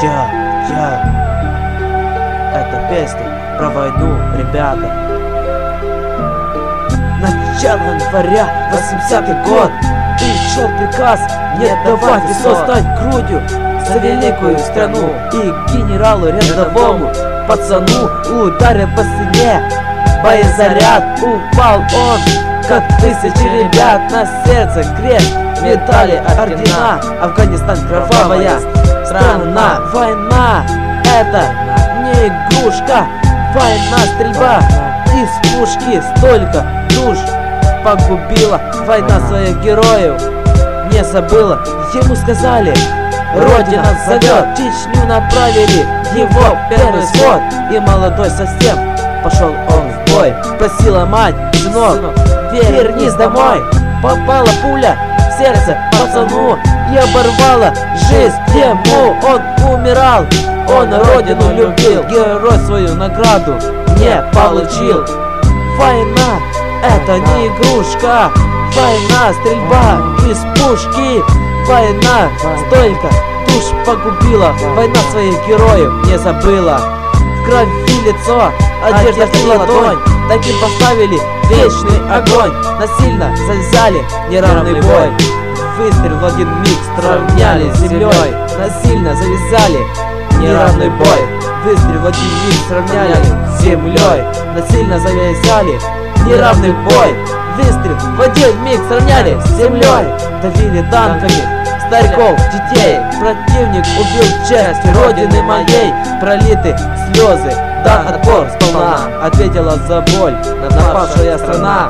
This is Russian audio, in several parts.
Это песня про войну, ребята. Начало января, 80-й год. Пришел приказ не давать и стать грудью за великую страну. И генералу рядовому пацану ударил по стене боезаряд. Упал он, как тысячи ребят. На сердце крест, медали, ордена. Афганистан кровавая страна. Война — это не игрушка. Война, стрельба из пушки. Столько душ погубила. Война своих героев не забыла. Ему сказали: Родина зовет. Чечню направили его первый свод. И молодой совсем пошел он в бой. Просила мать: сынок, вернись домой. Попала пуля в сердце пацану и оборвала жизнь ему. Он умирал, он родину любил. Герой свою награду не получил. Война — это не игрушка. Война, стрельба из пушки. Война столько душ погубила. Война своих героев не забыла. В крови лицо, одежда и ладонь. Таким поставили вечный огонь. Насильно завязали неравный бой. Выстрел в один миг сравняли с землей. Насильно завязали неравный бой. Выстрел в один миг сравняли с землей. Насильно завязали неравный бой. Выстрел в один миг сравняли с землей. Давили танками стариков, детей. Противник убил часть родины моей. Пролиты слезы, дан отпор сполна. Ответила за боль напавшая страна.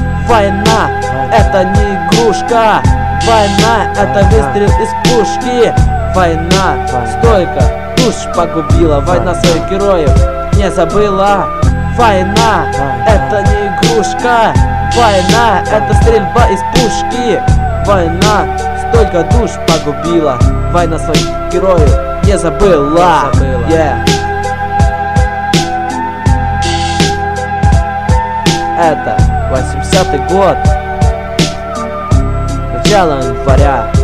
Война — это не игрушка. Война — это выстрел из пушки. Война столько душ погубила. Война своих героев не забыла. Война — это не игрушка. Война — это стрельба из пушки. Война столько душ погубила. Война своих героев не забыла. Это 80-й год. Начало января.